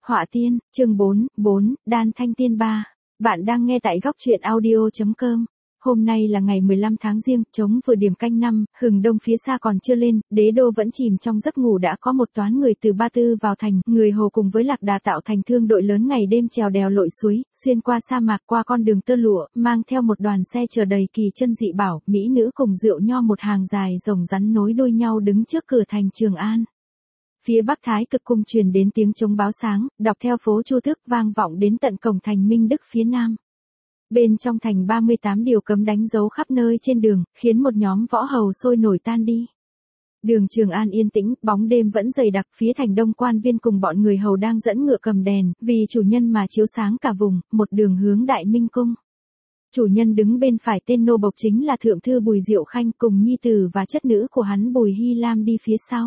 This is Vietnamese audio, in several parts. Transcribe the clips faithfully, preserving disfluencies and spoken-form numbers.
Họa tiên, chương bốn, bốn, Đan Thanh Tiên ba. Bạn đang nghe tại góc truyện audio.com. Hôm nay là ngày mười lăm tháng Giêng, trống vừa điểm canh năm, hừng đông phía xa còn chưa lên, đế đô vẫn chìm trong giấc ngủ đã có một toán người từ Ba Tư vào thành, người Hồ cùng với Lạc Đà tạo thành thương đội lớn ngày đêm trèo đèo lội suối, xuyên qua sa mạc qua con đường tơ lụa, mang theo một đoàn xe chở đầy kỳ chân dị bảo, mỹ nữ cùng rượu nho một hàng dài rồng rắn nối đuôi nhau đứng trước cửa thành Trường An. Phía Bắc Thái Cực cung truyền đến tiếng trống báo sáng, đọc theo phố Chu Tước vang vọng đến tận cổng thành Minh Đức phía Nam. Bên trong thành ba mươi tám điều cấm đánh dấu khắp nơi trên đường, khiến một nhóm võ hầu sôi nổi tan đi. Đường Trường An yên tĩnh, bóng đêm vẫn dày đặc, phía thành Đông quan viên cùng bọn người hầu đang dẫn ngựa cầm đèn, vì chủ nhân mà chiếu sáng cả vùng, một đường hướng Đại Minh cung. Chủ nhân đứng bên phải tên nô bộc chính là thượng thư Bùi Diệu Khanh cùng nhi tử và chất nữ của hắn Bùi Hy Lam đi phía sau.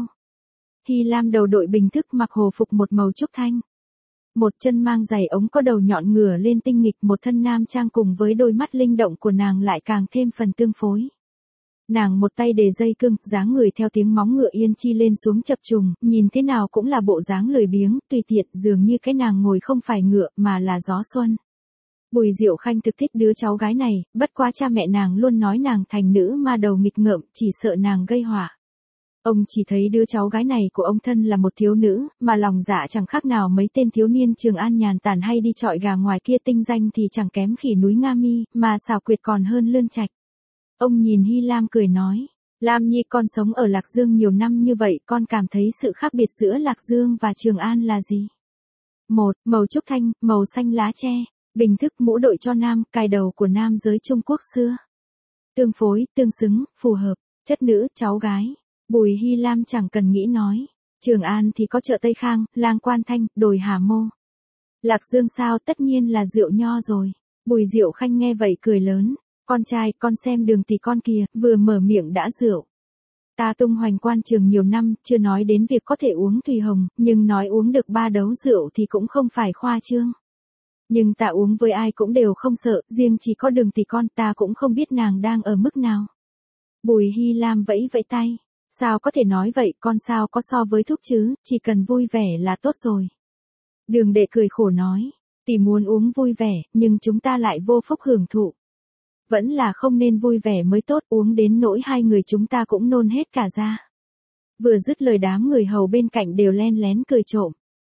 Hy Lam đầu đội bình thức mặc hồ phục một màu trúc thanh. Một chân mang giày ống có đầu nhọn ngửa lên tinh nghịch, một thân nam trang cùng với đôi mắt linh động của nàng lại càng thêm phần tương phối. Nàng một tay đề dây cương, dáng người theo tiếng móng ngựa yên chi lên xuống chập trùng, nhìn thế nào cũng là bộ dáng lười biếng, tùy tiện, dường như cái nàng ngồi không phải ngựa mà là gió xuân. Bùi Diệu Khanh thực thích đứa cháu gái này, bất quá cha mẹ nàng luôn nói nàng thành nữ ma đầu nghịch ngợm, chỉ sợ nàng gây họa. Ông chỉ thấy đứa cháu gái này của ông thân là một thiếu nữ, mà lòng dạ chẳng khác nào mấy tên thiếu niên Trường An nhàn tản hay đi chọi gà ngoài kia, tinh danh thì chẳng kém khỉ núi Nga Mi, mà xảo quyệt còn hơn Lương Trạch. Ông nhìn Hy Lam cười nói, Lam Nhi con sống ở Lạc Dương nhiều năm như vậy, con cảm thấy sự khác biệt giữa Lạc Dương và Trường An là gì? Một, màu trúc thanh, màu xanh lá tre, bình thức mũ đội cho nam, cài đầu của nam giới Trung Quốc xưa. Tương phối, tương xứng, phù hợp, chất nữ, cháu gái. Bùi Hy Lam chẳng cần nghĩ nói. Trường An thì có chợ Tây Khang, Lang Quan Thanh, đồi Hà Mô. Lạc Dương sao, tất nhiên là rượu nho rồi. Bùi Diệu Khanh nghe vậy cười lớn. Con trai, con xem đường tỷ con kìa, vừa mở miệng đã rượu. Ta tung hoành quan trường nhiều năm, chưa nói đến việc có thể uống thủy hồng, nhưng nói uống được ba đấu rượu thì cũng không phải khoa trương. Nhưng ta uống với ai cũng đều không sợ, riêng chỉ có đường tỷ con ta cũng không biết nàng đang ở mức nào. Bùi Hy Lam vẫy vẫy tay. Sao có thể nói vậy, con sao có so với thuốc chứ, chỉ cần vui vẻ là tốt rồi. Đường đệ cười khổ nói, tỷ muốn uống vui vẻ, nhưng chúng ta lại vô phúc hưởng thụ. Vẫn là không nên vui vẻ mới tốt, uống đến nỗi hai người chúng ta cũng nôn hết cả ra. Vừa dứt lời đám người hầu bên cạnh đều len lén cười trộm.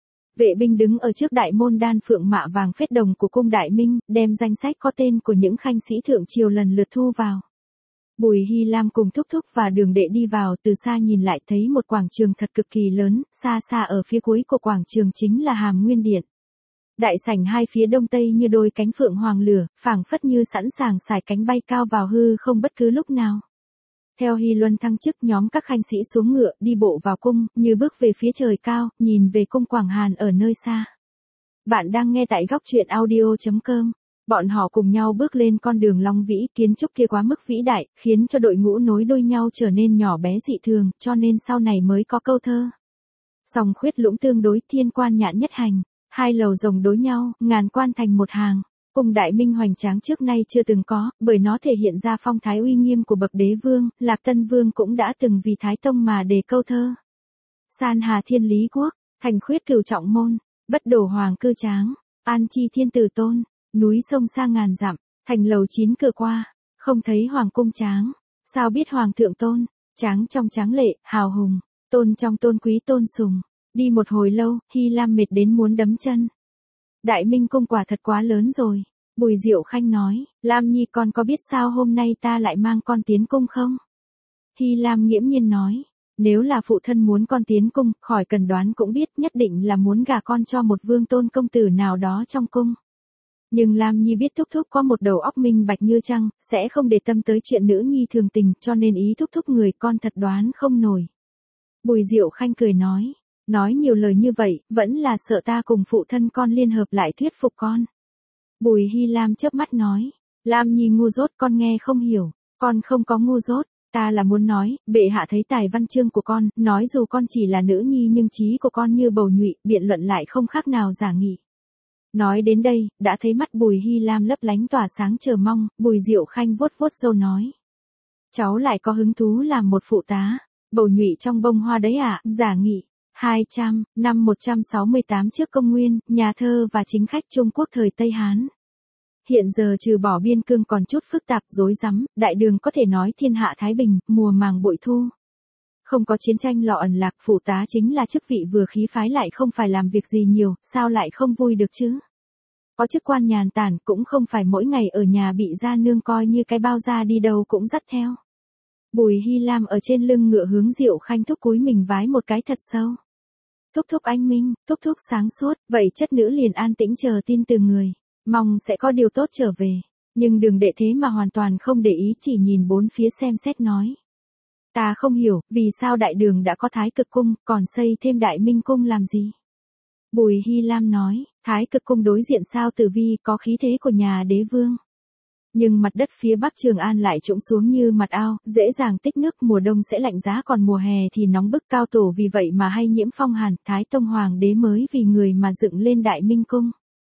Vệ binh đứng ở trước đại môn đan phượng mạ vàng phết đồng của cung Đại Minh, đem danh sách có tên của những khanh sĩ thượng triều lần lượt thu vào. Bùi Hy Lam cùng Thúc Thúc và Đường Đệ đi vào, từ xa nhìn lại thấy một quảng trường thật cực kỳ lớn, xa xa ở phía cuối của quảng trường chính là Hàm Nguyên Điện. Đại sảnh hai phía đông tây như đôi cánh phượng hoàng lửa, phảng phất như sẵn sàng sải cánh bay cao vào hư không bất cứ lúc nào. Theo Hy Luân thăng chức, nhóm các khanh sĩ xuống ngựa, đi bộ vào cung, như bước về phía trời cao, nhìn về cung Quảng Hàn ở nơi xa. Bạn đang nghe tại góc truyện audio.com. Bọn họ cùng nhau bước lên con đường long vĩ, kiến trúc kia quá mức vĩ đại, khiến cho đội ngũ nối đuôi nhau trở nên nhỏ bé dị thường, cho nên sau này mới có câu thơ. Song khuyết lũng tương đối, thiên quan nhạn nhất hành, hai lầu rồng đối nhau, ngàn quan thành một hàng. Cung Đại Minh hoành tráng trước nay chưa từng có, bởi nó thể hiện ra phong thái uy nghiêm của bậc đế vương, Lạc Tân Vương cũng đã từng vì Thái Tông mà đề câu thơ. San hà thiên lý quốc, thành khuyết cửu trọng môn, bất đổ hoàng cư tráng, an chi thiên tử tôn. Núi sông xa ngàn dặm, thành lầu chín cửa qua, không thấy hoàng cung tráng, sao biết hoàng thượng tôn, tráng trong tráng lệ, hào hùng, tôn trong tôn quý tôn sùng. Đi một hồi lâu, Hy Lam mệt đến muốn đấm chân. Đại Minh cung quả thật quá lớn rồi. Bùi Diệu Khanh nói, Lam Nhi con có biết sao hôm nay ta lại mang con tiến cung không? Hy Lam nghiễm nhiên nói, nếu là phụ thân muốn con tiến cung, khỏi cần đoán cũng biết nhất định là muốn gả con cho một vương tôn công tử nào đó trong cung. Nhưng Lam Nhi biết Thúc Thúc có một đầu óc minh bạch như trăng, sẽ không để tâm tới chuyện nữ nhi thường tình, cho nên ý Thúc Thúc người con thật đoán không nổi. Bùi Diệu Khanh cười nói, nói nhiều lời như vậy, vẫn là sợ ta cùng phụ thân con liên hợp lại thuyết phục con. Bùi Hy Lam chớp mắt nói, Lam Nhi ngu dốt, con nghe không hiểu, con không có ngu dốt, ta là muốn nói, bệ hạ thấy tài văn chương của con, nói dù con chỉ là nữ nhi nhưng trí của con như bầu nhụy, biện luận lại không khác nào giả nghị. Nói đến đây, đã thấy mắt Bùi Hy Lam lấp lánh tỏa sáng chờ mong, Bùi Diệu Khanh vuốt vuốt râu nói. Cháu lại có hứng thú làm một phụ tá, bầu nhụy trong bông hoa đấy à, giả nghị. hai trăm, năm một trăm sáu mươi tám trước công nguyên, nhà thơ và chính khách Trung Quốc thời Tây Hán. Hiện giờ trừ bỏ biên cương còn chút phức tạp rối rắm, đại đường có thể nói thiên hạ thái bình, mùa màng bội thu. Không có chiến tranh lọ ẩn lạc, phụ tá chính là chức vị vừa khí phái lại không phải làm việc gì nhiều, sao lại không vui được chứ? Có chức quan nhàn tản cũng không phải mỗi ngày ở nhà bị gia nương coi như cái bao da đi đâu cũng dắt theo. Bùi Hy Lam ở trên lưng ngựa hướng Diệu Khanh thúc cúi mình vái một cái thật sâu. Thúc thúc anh minh, thúc thúc sáng suốt, vậy chất nữ liền an tĩnh chờ tin từ người, mong sẽ có điều tốt trở về. Nhưng Đường Đệ thế mà hoàn toàn không để ý, chỉ nhìn bốn phía xem xét nói. Ta không hiểu, vì sao đại đường đã có Thái Cực Cung, còn xây thêm Đại Minh Cung làm gì? Bùi Hy Lam nói, Thái Cực Cung đối diện Sao Tử Vi có khí thế của nhà đế vương. Nhưng mặt đất phía bắc Trường An lại trũng xuống như mặt ao, dễ dàng tích nước, mùa đông sẽ lạnh giá còn mùa hè thì nóng bức, cao tổ vì vậy mà hay nhiễm phong hàn, Thái Tông Hoàng đế mới vì người mà dựng lên Đại Minh Cung.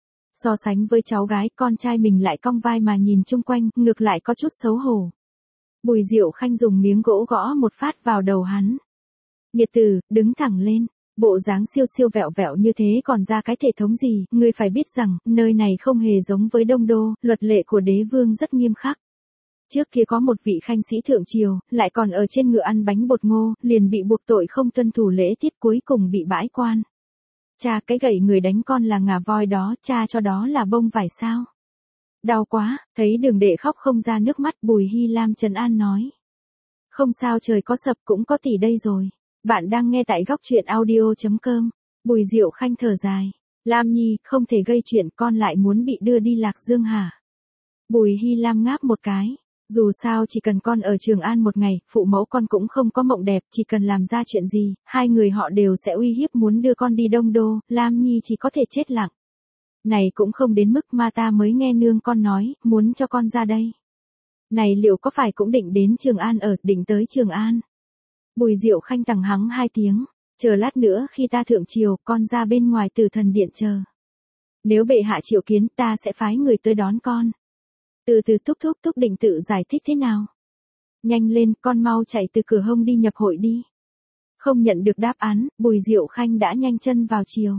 So sánh với cháu gái, con trai mình lại cong vai mà nhìn chung quanh, ngược lại có chút xấu hổ. Bùi Diệu Khanh dùng miếng gỗ gõ một phát vào đầu hắn. Nghiệt tử, đứng thẳng lên. Bộ dáng siêu siêu vẹo vẹo như thế còn ra cái thể thống gì, ngươi phải biết rằng, nơi này không hề giống với Đông Đô, luật lệ của đế vương rất nghiêm khắc. Trước kia có một vị khanh sĩ thượng triều, lại còn ở trên ngựa ăn bánh bột ngô, liền bị buộc tội không tuân thủ lễ tiết, cuối cùng bị bãi quan. Cha, cái gậy người đánh con là ngà voi đó, cha cho đó là bông vải sao? Đau quá, thấy Đường Đệ khóc không ra nước mắt, Bùi Hy Lam trấn an nói. Không sao, trời có sập cũng có tỷ đây rồi. Bạn đang nghe tại góc truyện audio chấm com. Bùi Diệu Khanh thở dài. Lam Nhi, không thể gây chuyện, con lại muốn bị đưa đi Lạc Dương hả? Bùi Hy Lam ngáp một cái. Dù sao chỉ cần con ở Trường An một ngày, phụ mẫu con cũng không có mộng đẹp, chỉ cần làm ra chuyện gì, hai người họ đều sẽ uy hiếp muốn đưa con đi Đông Đô, Lam Nhi chỉ có thể chết lặng. Này cũng không đến mức mà ta mới nghe nương con nói, muốn cho con ra đây. Này liệu có phải cũng định đến Trường An ở, định tới Trường An? Bùi Diệu Khanh tằng hắng hai tiếng, chờ lát nữa khi ta thượng triều, con ra bên ngoài Tử Thần Điện chờ. Nếu bệ hạ triệu kiến, ta sẽ phái người tới đón con. Từ từ thúc thúc thúc định tự giải thích thế nào? Nhanh lên, con mau chạy từ cửa hông đi nhập hội đi. Không nhận được đáp án, Bùi Diệu Khanh đã nhanh chân vào triều.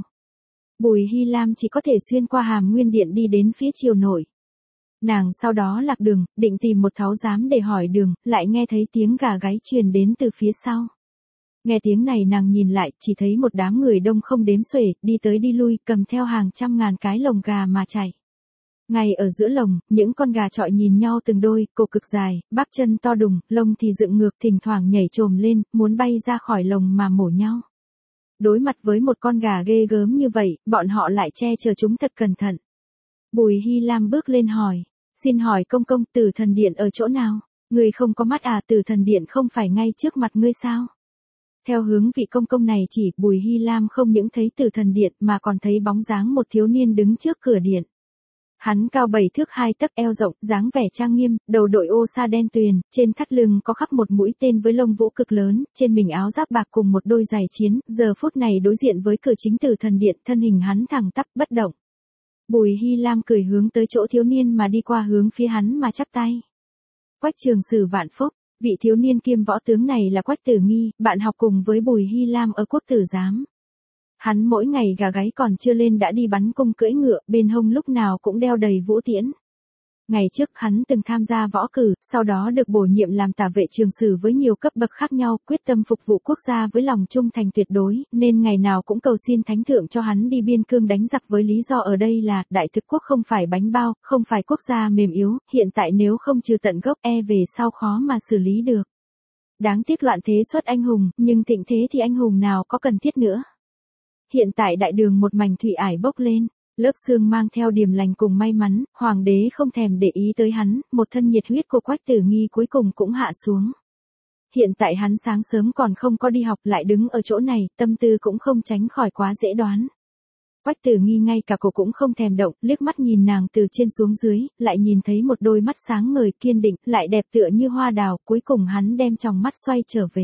Bùi Hy Lam chỉ có thể xuyên qua Hàm Nguyên Điện đi đến phía triều nội. Nàng sau đó lạc đường, định tìm một tháo giám để hỏi đường, lại nghe thấy tiếng gà gáy truyền đến từ phía sau. Nghe tiếng này nàng nhìn lại, chỉ thấy một đám người đông không đếm xuể, đi tới đi lui, cầm theo hàng trăm ngàn cái lồng gà mà chạy. Ngay ở giữa lồng, những con gà chọi nhìn nhau từng đôi, cổ cực dài, bắp chân to đùng, lông thì dựng ngược, thỉnh thoảng nhảy trồm lên, muốn bay ra khỏi lồng mà mổ nhau. Đối mặt với một con gà ghê gớm như vậy, bọn họ lại che chở chúng thật cẩn thận. Bùi Hy Lam bước lên hỏi, xin hỏi công công, Tử Thần Điện ở chỗ nào? Người không có mắt à, Tử Thần Điện không phải ngay trước mặt ngươi sao? Theo hướng vị công công này chỉ, Bùi Hy Lam không những thấy Tử Thần Điện mà còn thấy bóng dáng một thiếu niên đứng trước cửa điện. Hắn cao bảy thước hai tấc, eo rộng, dáng vẻ trang nghiêm, đầu đội ô sa đen tuyền, trên thắt lưng có khắc một mũi tên với lông vũ cực lớn, trên mình áo giáp bạc cùng một đôi giày chiến, giờ phút này đối diện với cửa chính Tử Thần Điện, thân hình hắn thẳng tắp bất động. Bùi Hy Lam cười hướng tới chỗ thiếu niên mà đi qua hướng phía hắn mà chắp tay. Quách Trường Sử vạn phúc, vị thiếu niên kiêm võ tướng này là Quách Tử Nghi, bạn học cùng với Bùi Hy Lam ở Quốc Tử Giám. Hắn mỗi ngày gà gáy còn chưa lên đã đi bắn cung cưỡi ngựa, bên hông lúc nào cũng đeo đầy vũ tiễn. Ngày trước hắn từng tham gia võ cử, sau đó được bổ nhiệm làm tả vệ trường sử với nhiều cấp bậc khác nhau, quyết tâm phục vụ quốc gia với lòng trung thành tuyệt đối, nên ngày nào cũng cầu xin thánh thượng cho hắn đi biên cương đánh giặc, với lý do ở đây là, đại thực quốc không phải bánh bao, không phải quốc gia mềm yếu, hiện tại nếu không trừ tận gốc e về sau khó mà xử lý được. Đáng tiếc loạn thế xuất anh hùng, nhưng thịnh thế thì anh hùng nào có cần thiết nữa. Hiện tại đại đường một mảnh thủy ải bốc lên, lớp sương mang theo điềm lành cùng may mắn, hoàng đế không thèm để ý tới hắn, một thân nhiệt huyết của Quách Tử Nghi cuối cùng cũng hạ xuống. Hiện tại hắn sáng sớm còn không có đi học lại đứng ở chỗ này, tâm tư cũng không tránh khỏi quá dễ đoán. Quách Tử Nghi ngay cả cổ cũng không thèm động, liếc mắt nhìn nàng từ trên xuống dưới, lại nhìn thấy một đôi mắt sáng ngời kiên định, lại đẹp tựa như hoa đào, cuối cùng hắn đem tròng mắt xoay trở về.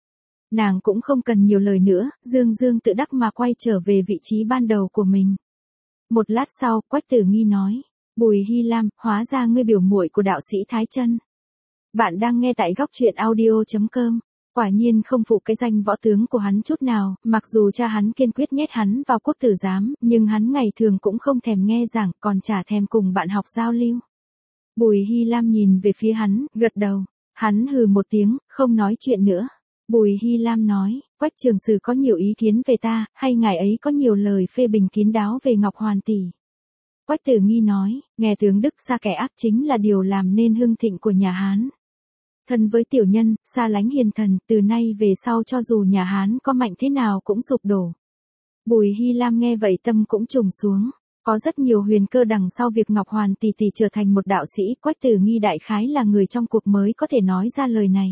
Nàng cũng không cần nhiều lời nữa, dương dương tự đắc mà quay trở về vị trí ban đầu của mình. Một lát sau, Quách Tử Nghi nói, Bùi Hy Lam, hóa ra ngươi biểu muội của đạo sĩ Thái Chân. Bạn đang nghe tại góc truyện audio chấm com. Quả nhiên không phụ cái danh võ tướng của hắn chút nào, mặc dù cha hắn kiên quyết nhét hắn vào quốc tử giám, nhưng hắn ngày thường cũng không thèm nghe giảng, còn chả thèm cùng bạn học giao lưu. Bùi Hy Lam nhìn về phía hắn, gật đầu. Hắn hừ một tiếng, không nói chuyện nữa. Bùi Hy Lam nói, Quách Trường Sử có nhiều ý kiến về ta, hay ngài ấy có nhiều lời phê bình kín đáo về Ngọc Hoàn tỷ? Quách Tử Nghi nói, nghe tướng Đức xa kẻ ác chính là điều làm nên hưng thịnh của nhà Hán. Thân với tiểu nhân, xa lánh hiền thần, từ nay về sau cho dù nhà Hán có mạnh thế nào cũng sụp đổ. Bùi Hy Lam nghe vậy tâm cũng trùng xuống. Có rất nhiều huyền cơ đằng sau việc Ngọc Hoàn tỷ tỷ trở thành một đạo sĩ, Quách Tử Nghi đại khái là người trong cuộc mới có thể nói ra lời này.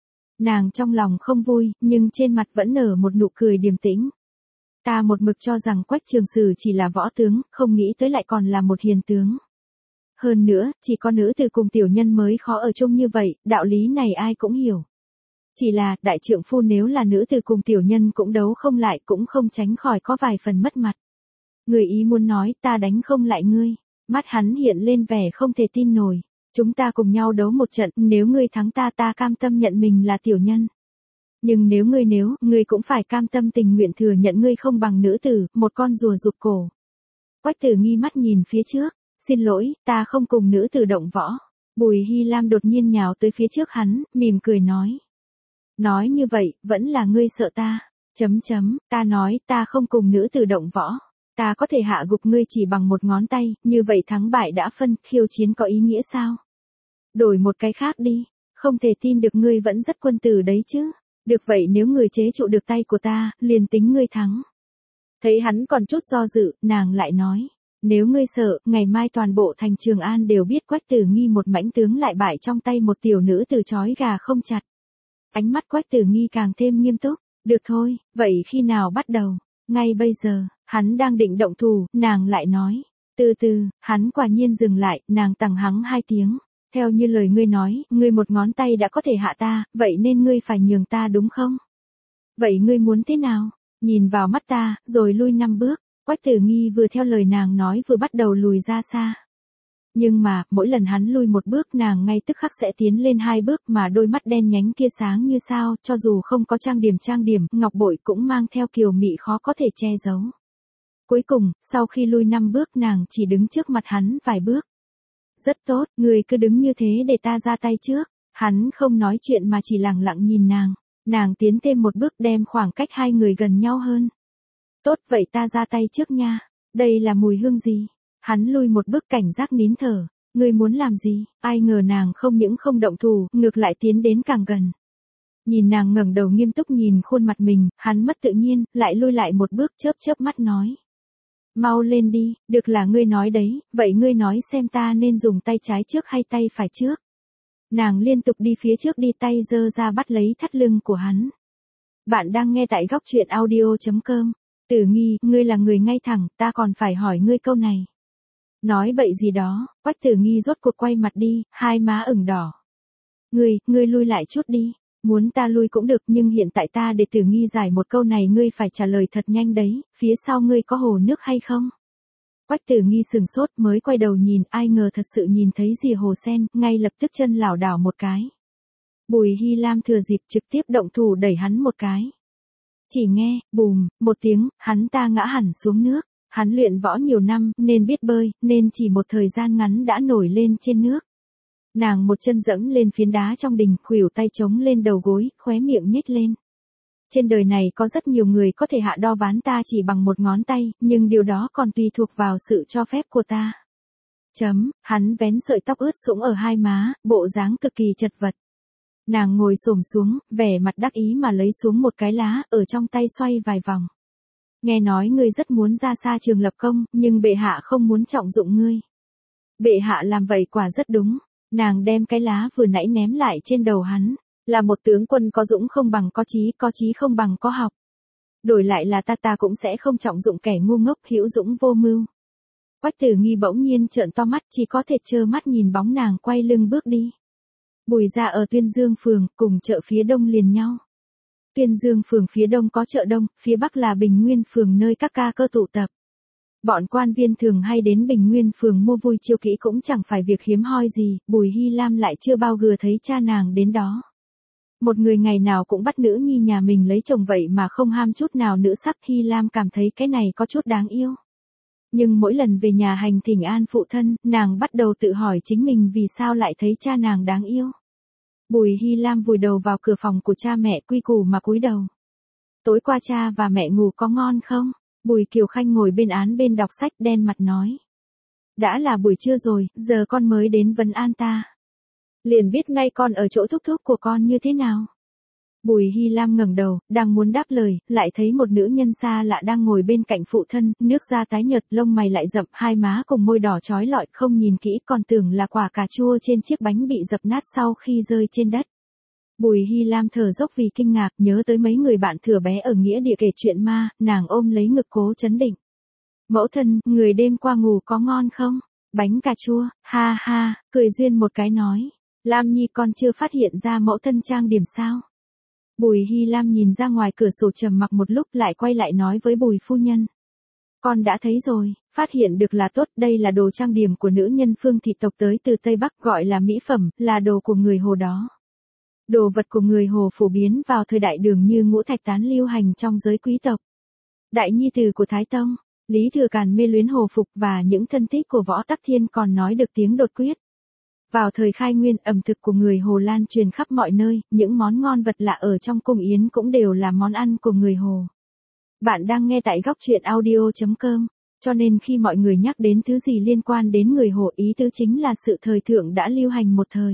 Nàng trong lòng không vui, nhưng trên mặt vẫn nở một nụ cười điềm tĩnh. Ta một mực cho rằng Quách Trường Sử chỉ là võ tướng, không nghĩ tới lại còn là một hiền tướng. Hơn nữa, chỉ có nữ từ cùng tiểu nhân mới khó ở chung như vậy, đạo lý này ai cũng hiểu. Chỉ là, đại trượng phu nếu là nữ từ cùng tiểu nhân cũng đấu không lại, cũng không tránh khỏi có vài phần mất mặt. Người ý muốn nói, ta đánh không lại ngươi. Mắt hắn hiện lên vẻ không thể tin nổi. Chúng ta cùng nhau đấu một trận, nếu ngươi thắng ta ta cam tâm nhận mình là tiểu nhân. Nhưng nếu ngươi nếu, ngươi cũng phải cam tâm tình nguyện thừa nhận ngươi không bằng nữ tử, một con rùa rụt cổ. Quách Tử Nghi mắt nhìn phía trước, xin lỗi, ta không cùng nữ tử động võ. Bùi Hy Lam đột nhiên nhào tới phía trước hắn, mỉm cười nói. Nói như vậy, vẫn là ngươi sợ ta. Chấm chấm, ta nói, ta không cùng nữ tử động võ. Ta có thể hạ gục ngươi chỉ bằng một ngón tay, như vậy thắng bại đã phân, khiêu chiến có ý nghĩa sao? Đổi một cái khác đi, không thể tin được ngươi vẫn rất quân tử đấy chứ. Được vậy nếu người chế trụ được tay của ta, liền tính ngươi thắng. Thấy hắn còn chút do dự, nàng lại nói. Nếu ngươi sợ, ngày mai toàn bộ thành Trường An đều biết Quách Tử Nghi một mãnh tướng lại bại trong tay một tiểu nữ từ chói gà không chặt. Ánh mắt Quách Tử Nghi càng thêm nghiêm túc. Được thôi, vậy khi nào bắt đầu? Ngay bây giờ, hắn đang định động thủ, nàng lại nói. Từ từ, hắn quả nhiên dừng lại, nàng tằng hắng hai tiếng. Theo như lời ngươi nói, ngươi một ngón tay đã có thể hạ ta, vậy nên ngươi phải nhường ta đúng không? Vậy ngươi muốn thế nào? Nhìn vào mắt ta, rồi lui năm bước. Quách Tử Nghi vừa theo lời nàng nói vừa bắt đầu lùi ra xa. Nhưng mà, mỗi lần hắn lui một bước nàng ngay tức khắc sẽ tiến lên hai bước mà đôi mắt đen nhánh kia sáng như sao, cho dù không có trang điểm trang điểm, ngọc bội cũng mang theo kiều mị khó có thể che giấu. Cuối cùng, sau khi lui năm bước nàng chỉ đứng trước mặt hắn vài bước. Rất tốt, người cứ đứng như thế để ta ra tay trước. Hắn không nói chuyện mà chỉ lặng lặng nhìn nàng. Nàng tiến thêm một bước đem khoảng cách hai người gần nhau hơn. Tốt vậy ta ra tay trước nha. Đây là mùi hương gì? Hắn lui một bước cảnh giác nín thở. Ngươi muốn làm gì? Ai ngờ nàng không những không động thủ, ngược lại tiến đến càng gần. Nhìn nàng ngẩng đầu nghiêm túc nhìn khuôn mặt mình, hắn mất tự nhiên, lại lui lại một bước chớp chớp mắt nói. Mau lên đi, được là ngươi nói đấy, vậy ngươi nói xem ta nên dùng tay trái trước hay tay phải trước. Nàng liên tục đi phía trước đi tay giơ ra bắt lấy thắt lưng của hắn. Bạn đang nghe tại góc truyện audio chấm com. Tử Nghi, ngươi là người ngay thẳng, ta còn phải hỏi ngươi câu này. Nói bậy gì đó, Quách Tử Nghi rốt cuộc quay mặt đi, hai má ửng đỏ. Ngươi, ngươi lui lại chút đi. Muốn ta lui cũng được nhưng hiện tại ta để Tử Nghi giải một câu này ngươi phải trả lời thật nhanh đấy, phía sau ngươi có hồ nước hay không? Quách Tử Nghi sừng sốt mới quay đầu nhìn, ai ngờ thật sự nhìn thấy rìa hồ sen, ngay lập tức chân lảo đảo một cái. Bùi Hy Lam thừa dịp trực tiếp động thủ đẩy hắn một cái. Chỉ nghe, bùm, một tiếng, hắn ta ngã hẳn xuống nước. Hắn luyện võ nhiều năm, nên biết bơi, nên chỉ một thời gian ngắn đã nổi lên trên nước. Nàng một chân dẫm lên phiến đá trong đình, khuỷu tay chống lên đầu gối, khóe miệng nhếch lên. Trên đời này có rất nhiều người có thể hạ đo ván ta chỉ bằng một ngón tay, nhưng điều đó còn tùy thuộc vào sự cho phép của ta. Chấm, hắn vén sợi tóc ướt sũng ở hai má, bộ dáng cực kỳ chật vật. Nàng ngồi xổm xuống, vẻ mặt đắc ý mà lấy xuống một cái lá, ở trong tay xoay vài vòng. Nghe nói ngươi rất muốn ra xa trường lập công, nhưng bệ hạ không muốn trọng dụng ngươi. Bệ hạ làm vậy quả rất đúng. Nàng đem cái lá vừa nãy ném lại trên đầu hắn. Là một tướng quân có dũng không bằng có trí, có trí không bằng có học. Đổi lại là ta ta cũng sẽ không trọng dụng kẻ ngu ngốc hữu dũng vô mưu. Quách Tử Nghi bỗng nhiên trợn to mắt, chỉ có thể trơ mắt nhìn bóng nàng quay lưng bước đi. Bùi gia ở Tuyên Dương phường, cùng chợ phía đông liền nhau. Tuyên Dương phường phía đông có chợ đông, phía bắc là Bình Nguyên phường nơi các ca cơ tụ tập. Bọn quan viên thường hay đến Bình Nguyên phường mua vui chiêu kỹ cũng chẳng phải việc hiếm hoi gì, Bùi Hy Lam lại chưa bao gừa thấy cha nàng đến đó. Một người ngày nào cũng bắt nữ nhi nhà mình lấy chồng vậy mà không ham chút nào nữ sắc, Hy Lam cảm thấy cái này có chút đáng yêu. Nhưng mỗi lần về nhà hành thỉnh an phụ thân, nàng bắt đầu tự hỏi chính mình vì sao lại thấy cha nàng đáng yêu. Bùi Hy Lam vùi đầu vào cửa phòng của cha mẹ quy củ mà cúi đầu. Tối qua cha và mẹ ngủ có ngon không? Bùi Kiều Khanh ngồi bên án bên đọc sách đen mặt nói. Đã là buổi trưa rồi, giờ con mới đến vấn an ta. Liền biết ngay con ở chỗ thúc thúc của con như thế nào. Bùi Hy Lam ngẩng đầu, đang muốn đáp lời, lại thấy một nữ nhân xa lạ đang ngồi bên cạnh phụ thân, nước da tái nhợt, lông mày lại rậm, hai má cùng môi đỏ chói lọi, không nhìn kỹ còn tưởng là quả cà chua trên chiếc bánh bị dập nát sau khi rơi trên đất. Bùi Hy Lam thở dốc vì kinh ngạc, nhớ tới mấy người bạn thửa bé ở nghĩa địa kể chuyện ma, nàng ôm lấy ngực cố chấn định. Mẫu thân, người đêm qua ngủ có ngon không? Bánh cà chua, ha ha, cười duyên một cái nói. Lam Nhi con chưa phát hiện ra mẫu thân trang điểm sao? Bùi Hy Lam nhìn ra ngoài cửa sổ trầm mặc một lúc lại quay lại nói với Bùi phu nhân. Con đã thấy rồi, phát hiện được là tốt, đây là đồ trang điểm của nữ nhân Phương thị tộc tới từ Tây Bắc gọi là mỹ phẩm, là đồ của người Hồ đó. Đồ vật của người Hồ phổ biến vào thời đại Đường như ngũ thạch tán lưu hành trong giới quý tộc. Đại nhi tử của Thái Tông, Lý Thừa Càn mê luyến Hồ phục và những thân thích của Võ Tắc Thiên còn nói được tiếng đột quyết. Vào thời khai nguyên, ẩm thực của người Hồ lan truyền khắp mọi nơi, những món ngon vật lạ ở trong cung yến cũng đều là món ăn của người Hồ. Bạn đang nghe tại góc truyện audio chấm com, cho nên khi mọi người nhắc đến thứ gì liên quan đến người Hồ ý tứ chính là sự thời thượng đã lưu hành một thời.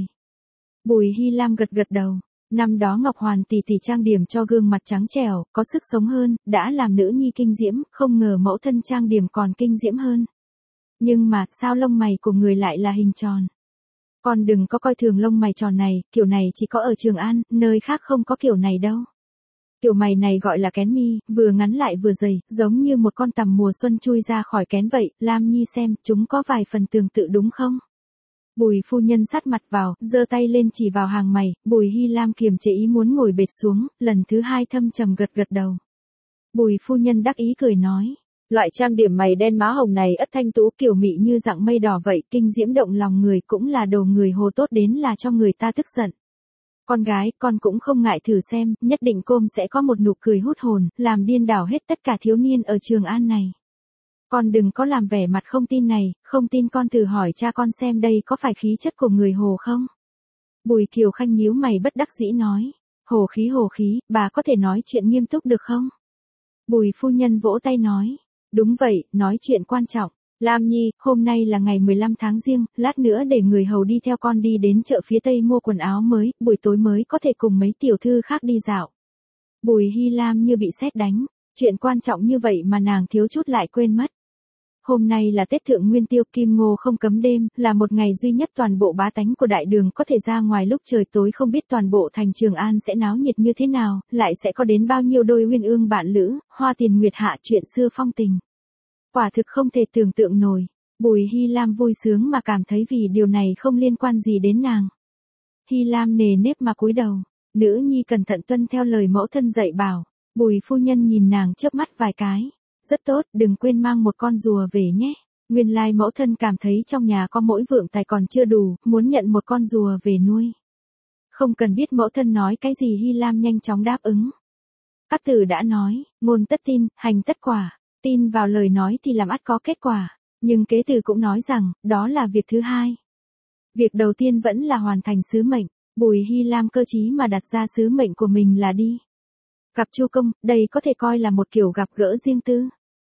Bùi Hy Lam gật gật đầu, năm đó Ngọc Hoàn tỷ tỷ trang điểm cho gương mặt trắng trẻo, có sức sống hơn, đã làm nữ nhi kinh diễm, không ngờ mẫu thân trang điểm còn kinh diễm hơn. Nhưng mà, sao lông mày của người lại là hình tròn? Con đừng có coi thường lông mày tròn này, kiểu này chỉ có ở Trường An, nơi khác không có kiểu này đâu. Kiểu mày này gọi là kén mi, vừa ngắn lại vừa dày, giống như một con tằm mùa xuân chui ra khỏi kén vậy, Lam Nhi xem, chúng có vài phần tương tự đúng không? Bùi phu nhân sát mặt vào, giơ tay lên chỉ vào hàng mày, Bùi Hy Lam kiềm chế ý muốn ngồi bệt xuống, lần thứ hai thâm trầm gật gật đầu. Bùi phu nhân đắc ý cười nói. Loại trang điểm mày đen má hồng này ất thanh tú kiểu mị như dạng mây đỏ vậy, kinh diễm động lòng người, cũng là đồ người Hồ tốt đến là cho người ta tức giận. Con gái, con cũng không ngại thử xem, nhất định côm sẽ có một nụ cười hút hồn, làm điên đảo hết tất cả thiếu niên ở Trường An này. Con đừng có làm vẻ mặt không tin này, không tin con thử hỏi cha con xem đây có phải khí chất của người Hồ không? Bùi Kiều Khanh nhíu mày bất đắc dĩ nói. Hồ khí hồ khí, bà có thể nói chuyện nghiêm túc được không? Bùi phu nhân vỗ tay nói. Đúng vậy, nói chuyện quan trọng. Lam Nhi, hôm nay là ngày mười lăm tháng Giêng, lát nữa để người hầu đi theo con đi đến chợ phía Tây mua quần áo mới, buổi tối mới có thể cùng mấy tiểu thư khác đi dạo. Bùi Hy Lam như bị sét đánh, chuyện quan trọng như vậy mà nàng thiếu chút lại quên mất. Hôm nay là Tết Thượng Nguyên Tiêu, Kim Ngô không cấm đêm, là một ngày duy nhất toàn bộ bá tánh của Đại Đường có thể ra ngoài lúc trời tối, không biết toàn bộ thành Trường An sẽ náo nhiệt như thế nào, lại sẽ có đến bao nhiêu đôi uyên ương bạn lữ, hoa tiền nguyệt hạ chuyện xưa phong tình. Quả thực không thể tưởng tượng nổi. Bùi Hy Lam vui sướng mà cảm thấy vì điều này không liên quan gì đến nàng. Hy Lam nề nếp mà cúi đầu, nữ nhi cẩn thận tuân theo lời mẫu thân dạy bảo. Bùi phu nhân nhìn nàng chớp mắt vài cái. Rất tốt, đừng quên mang một con rùa về nhé. Nguyên lai mẫu thân cảm thấy trong nhà có mỗi vượng tài còn chưa đủ, muốn nhận một con rùa về nuôi. Không cần biết mẫu thân nói cái gì, Hy Lam nhanh chóng đáp ứng. Các tử đã nói, ngôn tất tin, hành tất quả. Tin vào lời nói thì làm ắt có kết quả. Nhưng kế từ cũng nói rằng, đó là việc thứ hai. Việc đầu tiên vẫn là hoàn thành sứ mệnh. Bùi Hy Lam cơ trí mà đặt ra sứ mệnh của mình là đi gặp Chu Công, đây có thể coi là một kiểu gặp gỡ riêng tư.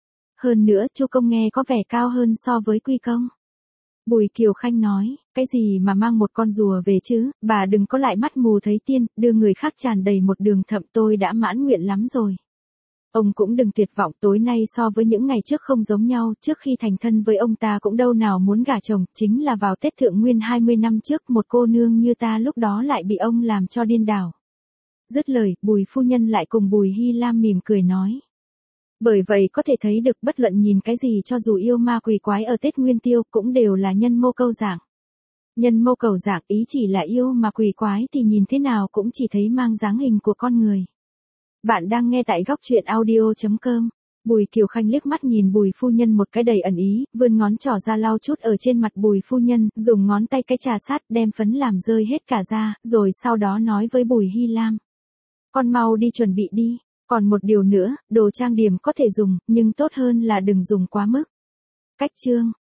Hơn nữa, Chu Công nghe có vẻ cao hơn so với Quy Công. Bùi Kiều Khanh nói, cái gì mà mang một con rùa về chứ, bà đừng có lại mắt mù thấy tiên, đưa người khác tràn đầy một đường thậm, tôi đã mãn nguyện lắm rồi. Ông cũng đừng tuyệt vọng, tối nay so với những ngày trước không giống nhau, trước khi thành thân với ông ta cũng đâu nào muốn gả chồng, chính là vào Tết Thượng Nguyên hai mươi năm trước, một cô nương như ta lúc đó lại bị ông làm cho điên đảo. Dứt lời, Bùi phu nhân lại cùng Bùi Hy Lam mỉm cười nói. Bởi vậy có thể thấy được bất luận nhìn cái gì cho dù yêu ma quỷ quái ở Tết Nguyên Tiêu cũng đều là nhân mô câu dạng. Nhân mô cầu dạng ý chỉ là yêu mà quỷ quái thì nhìn thế nào cũng chỉ thấy mang dáng hình của con người. Bạn đang nghe tại góc truyện audio chấm com. Bùi Kiều Khanh liếc mắt nhìn Bùi phu nhân một cái đầy ẩn ý, vươn ngón trỏ ra lau chút ở trên mặt Bùi phu nhân, dùng ngón tay cái trà sát đem phấn làm rơi hết cả ra, rồi sau đó nói với Bùi Hy Lam. Con mau đi chuẩn bị đi, còn một điều nữa, đồ trang điểm có thể dùng, nhưng tốt hơn là đừng dùng quá mức. Cách chương